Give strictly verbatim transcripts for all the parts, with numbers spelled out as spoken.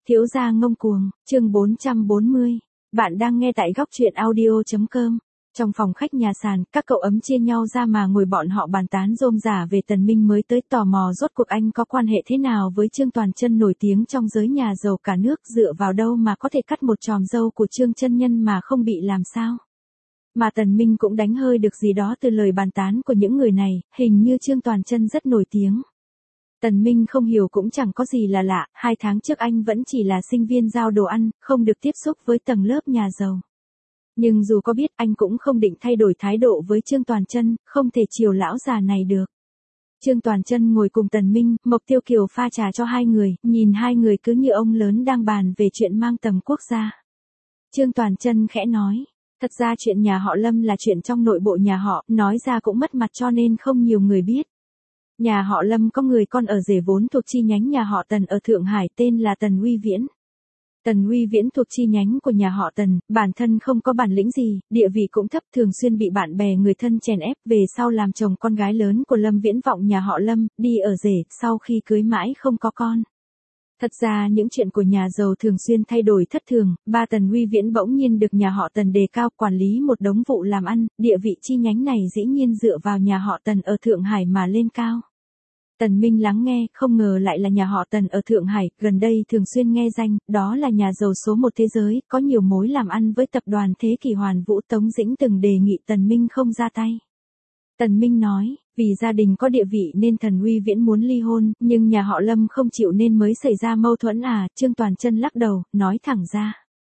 Thiếu gia ngông cuồng, chương bốn trăm bốn mươi. Bạn đang nghe tại góc truyện audio chấm com. Trong phòng khách nhà sàn, các cậu ấm chia nhau ra mà ngồi bọn họ bàn tán rôm rả về Tần Minh mới tới, tò mò rốt cuộc anh có quan hệ thế nào với Trương Toàn Chân nổi tiếng trong giới nhà giàu cả nước, dựa vào đâu mà có thể cắt một chòm râu của Trương chân nhân mà không bị làm sao. Mà Tần Minh cũng đánh hơi được gì đó từ lời bàn tán của những người này, hình như Trương Toàn Chân rất nổi tiếng. Tần Minh không hiểu cũng chẳng có gì là lạ, hai tháng trước anh vẫn chỉ là sinh viên giao đồ ăn, không được tiếp xúc với tầng lớp nhà giàu. Nhưng dù có biết, anh cũng không định thay đổi thái độ với Trương Toàn Chân, không thể chiều lão già này được. Trương Toàn Chân ngồi cùng Tần Minh, Mộc Tiêu Kiều pha trà cho hai người, nhìn hai người cứ như ông lớn đang bàn về chuyện mang tầm quốc gia. Trương Toàn Chân khẽ nói, thật ra chuyện nhà họ Lâm là chuyện trong nội bộ nhà họ, nói ra cũng mất mặt cho nên không nhiều người biết. Nhà họ Lâm có người con ở rể vốn thuộc chi nhánh nhà họ Tần ở Thượng Hải tên là Tần Uy Viễn. Tần Uy Viễn thuộc chi nhánh của nhà họ Tần, bản thân không có bản lĩnh gì, địa vị cũng thấp, thường xuyên bị bạn bè người thân chèn ép, về sau làm chồng con gái lớn của Lâm Viễn Vọng nhà họ Lâm, đi ở rể, sau khi cưới mãi không có con. Thật ra những chuyện của nhà giàu thường xuyên thay đổi thất thường, ba Tần Uy Viễn bỗng nhiên được nhà họ Tần đề cao quản lý một đống vụ làm ăn, địa vị chi nhánh này dĩ nhiên dựa vào nhà họ Tần ở Thượng Hải mà lên cao. Tần Minh lắng nghe, không ngờ lại là nhà họ Tần ở Thượng Hải, gần đây thường xuyên nghe danh, đó là nhà giàu số một thế giới, có nhiều mối làm ăn với tập đoàn Thế Kỷ Hoàn Vũ. Tống Dĩnh từng đề nghị Tần Minh không ra tay. Tần Minh nói, vì gia đình có địa vị nên Tần Uy Viễn muốn ly hôn, nhưng nhà họ Lâm không chịu nên mới xảy ra mâu thuẫn à. Trương Toàn Chân lắc đầu, nói thẳng ra.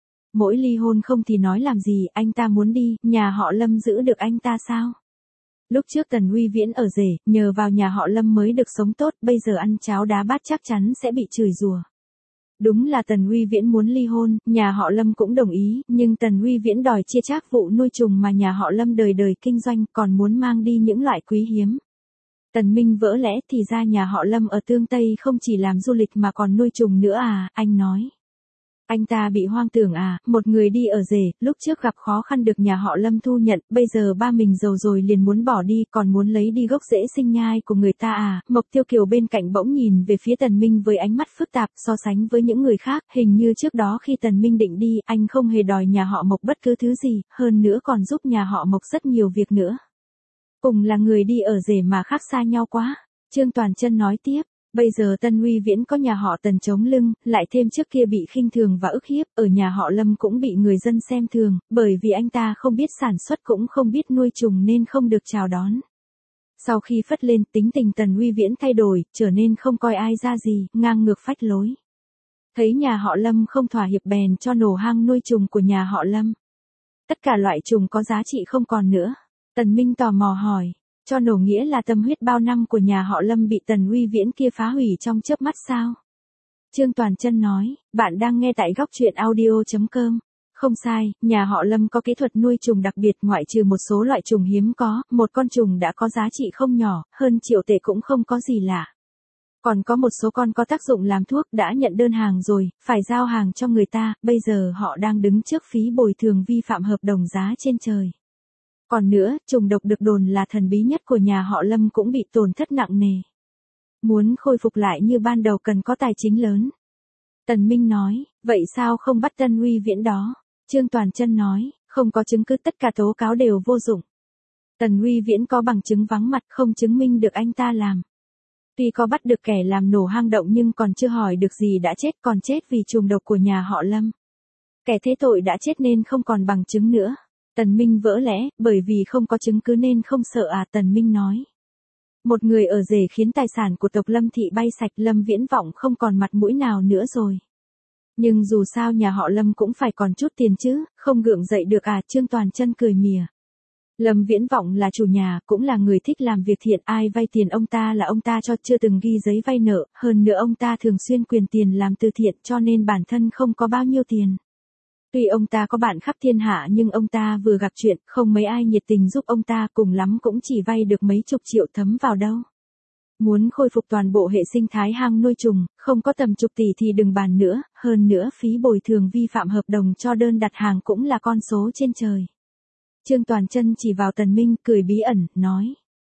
Mỗi ly hôn không thì nói làm gì, anh ta muốn đi, nhà họ Lâm giữ được anh ta sao? Lúc trước Tần Uy Viễn ở rể, nhờ vào nhà họ Lâm mới được sống tốt, bây giờ ăn cháo đá bát chắc chắn sẽ bị chửi rủa. Đúng là Tần Uy Viễn muốn ly hôn, nhà họ Lâm cũng đồng ý, nhưng Tần Uy Viễn đòi chia chác vụ nuôi trùng mà nhà họ Lâm đời đời kinh doanh, còn muốn mang đi những loại quý hiếm. Tần Minh vỡ lẽ, thì ra nhà họ Lâm ở Tương Tây không chỉ làm du lịch mà còn nuôi trùng nữa à, anh nói. Anh ta bị hoang tưởng à, một người đi ở rể, lúc trước gặp khó khăn được nhà họ Lâm thu nhận, bây giờ ba mình giàu rồi liền muốn bỏ đi, còn muốn lấy đi gốc rễ sinh nhai của người ta à. Mộc Tiêu Kiều bên cạnh bỗng nhìn về phía Tần Minh với ánh mắt phức tạp, so sánh với những người khác, hình như trước đó khi Tần Minh định đi, anh không hề đòi nhà họ Mộc bất cứ thứ gì, hơn nữa còn giúp nhà họ Mộc rất nhiều việc nữa. Cùng là người đi ở rể mà khác xa nhau quá. Trương Toàn Chân nói tiếp. Bây giờ Tần Uy Viễn có nhà họ Tần chống lưng, lại thêm trước kia bị khinh thường và ức hiếp, ở nhà họ Lâm cũng bị người dân xem thường, bởi vì anh ta không biết sản xuất cũng không biết nuôi trùng nên không được chào đón. Sau khi phất lên, tính tình Tần Uy Viễn thay đổi, trở nên không coi ai ra gì, ngang ngược phách lối. Thấy nhà họ Lâm không thỏa hiệp bèn cho nổ hang nuôi trùng của nhà họ Lâm. Tất cả loại trùng có giá trị không còn nữa. Tần Minh tò mò hỏi. Cho nổ nghĩa là tâm huyết bao năm của nhà họ Lâm bị Tần Uy Viễn kia phá hủy trong chớp mắt sao? Trương Toàn Chân nói, bạn đang nghe tại góc truyện audio chấm com. Không sai, nhà họ Lâm có kỹ thuật nuôi trùng đặc biệt, ngoại trừ một số loại trùng hiếm có, một con trùng đã có giá trị không nhỏ, hơn triệu tệ cũng không có gì lạ. Còn có một số con có tác dụng làm thuốc, đã nhận đơn hàng rồi, phải giao hàng cho người ta, bây giờ họ đang đứng trước phí bồi thường vi phạm hợp đồng giá trên trời. Còn nữa, trùng độc được đồn là thần bí nhất của nhà họ Lâm cũng bị tổn thất nặng nề. Muốn khôi phục lại như ban đầu cần có tài chính lớn. Tần Minh nói, vậy sao không bắt Tần Uy Viễn đó? Trương Toàn Chân nói, không có chứng cứ, tất cả tố cáo đều vô dụng. Tần Uy Viễn có bằng chứng vắng mặt, không chứng minh được anh ta làm. Tuy có bắt được kẻ làm nổ hang động nhưng còn chưa hỏi được gì đã chết, còn chết vì trùng độc của nhà họ Lâm. Kẻ thế tội đã chết nên không còn bằng chứng nữa. Tần Minh vỡ lẽ, bởi vì không có chứng cứ nên không sợ à, Tần Minh nói. Một người ở rể khiến tài sản của tộc Lâm thị bay sạch, Lâm Viễn Vọng không còn mặt mũi nào nữa rồi. Nhưng dù sao nhà họ Lâm cũng phải còn chút tiền chứ, không gượng dậy được à, Trương Toàn Chân cười mỉa. Lâm Viễn Vọng là chủ nhà, cũng là người thích làm việc thiện, ai vay tiền ông ta là ông ta cho, chưa từng ghi giấy vay nợ, hơn nữa ông ta thường xuyên quyền tiền làm từ thiện cho nên bản thân không có bao nhiêu tiền. Tuy ông ta có bạn khắp thiên hạ nhưng ông ta vừa gặp chuyện, không mấy ai nhiệt tình giúp ông ta, cùng lắm cũng chỉ vay được mấy chục triệu thấm vào đâu. Muốn khôi phục toàn bộ hệ sinh thái hang nuôi trùng, không có tầm chục tỷ thì đừng bàn nữa, hơn nữa phí bồi thường vi phạm hợp đồng cho đơn đặt hàng cũng là con số trên trời. Trương Toàn Chân chỉ vào Tần Minh, cười bí ẩn, nói.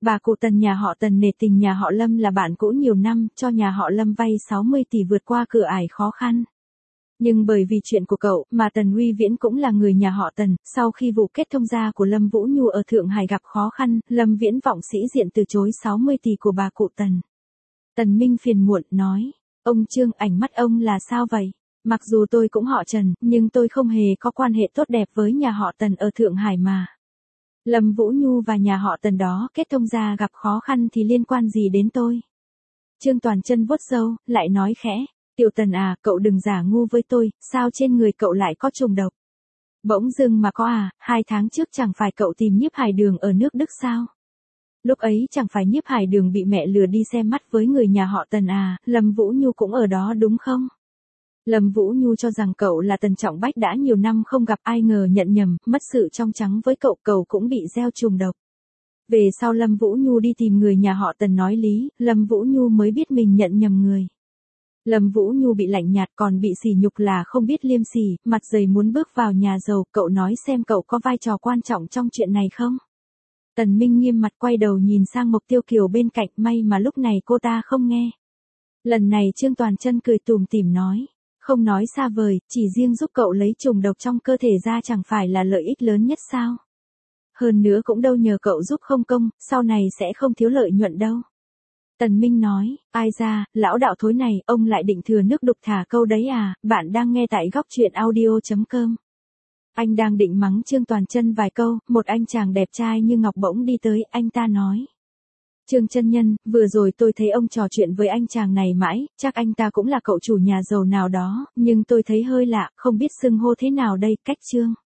Bà cụ Tần nhà họ Tần nể tình nhà họ Lâm là bạn cũ nhiều năm, cho nhà họ Lâm vay sáu mươi tỷ vượt qua cửa ải khó khăn. Nhưng bởi vì chuyện của cậu mà Tần Uy Viễn cũng là người nhà họ Tần, sau khi vụ kết thông gia của Lâm Vũ Nhu ở Thượng Hải gặp khó khăn, Lâm Viễn vọng sĩ diện từ chối sáu mươi tỷ của bà cụ Tần. Tần Minh phiền muộn nói, ông Trương, ảnh mắt ông là sao vậy? Mặc dù tôi cũng họ Trần, nhưng tôi không hề có quan hệ tốt đẹp với nhà họ Tần ở Thượng Hải mà. Lâm Vũ Nhu và nhà họ Tần đó kết thông gia gặp khó khăn thì liên quan gì đến tôi? Trương Toàn Chân vuốt râu, lại nói khẽ, Tiểu Tần à, cậu đừng giả ngu với tôi, sao trên người cậu lại có trùng độc? Bỗng dưng mà có à, hai tháng trước chẳng phải cậu tìm Nhiếp Hải Đường ở nước Đức sao? Lúc ấy chẳng phải Nhiếp Hải Đường bị mẹ lừa đi xem mắt với người nhà họ Tần à, Lâm Vũ Nhu cũng ở đó đúng không? Lâm Vũ Nhu cho rằng cậu là Tần Trọng Bách đã nhiều năm không gặp, ai ngờ nhận nhầm, mất sự trong trắng với cậu, cậu cũng bị gieo trùng độc. Về sau Lâm Vũ Nhu đi tìm người nhà họ Tần nói lý, Lâm Vũ Nhu mới biết mình nhận nhầm người. Lâm Vũ Nhu bị lạnh nhạt còn bị sỉ nhục là không biết liêm sỉ, mặt dày muốn bước vào nhà giàu, cậu nói xem cậu có vai trò quan trọng trong chuyện này không? Tần Minh nghiêm mặt quay đầu nhìn sang Mộc Tiêu Kiều bên cạnh, may mà lúc này cô ta không nghe. Lần này Trương Toàn Chân cười tủm tỉm nói, không nói xa vời, chỉ riêng giúp cậu lấy trùng độc trong cơ thể ra chẳng phải là lợi ích lớn nhất sao? Hơn nữa cũng đâu nhờ cậu giúp không công, sau này sẽ không thiếu lợi nhuận đâu. Tần Minh nói, ai ra, lão đạo thối này, ông lại định thừa nước đục thả câu đấy à? Bạn đang nghe tại góc truyện audio chấm com. Anh đang định mắng Trương Toàn Chân vài câu, một anh chàng đẹp trai như ngọc bỗng đi tới, anh ta nói. Trương chân nhân, vừa rồi tôi thấy ông trò chuyện với anh chàng này mãi, chắc anh ta cũng là cậu chủ nhà giàu nào đó, nhưng tôi thấy hơi lạ, không biết xưng hô thế nào đây, cách Trương.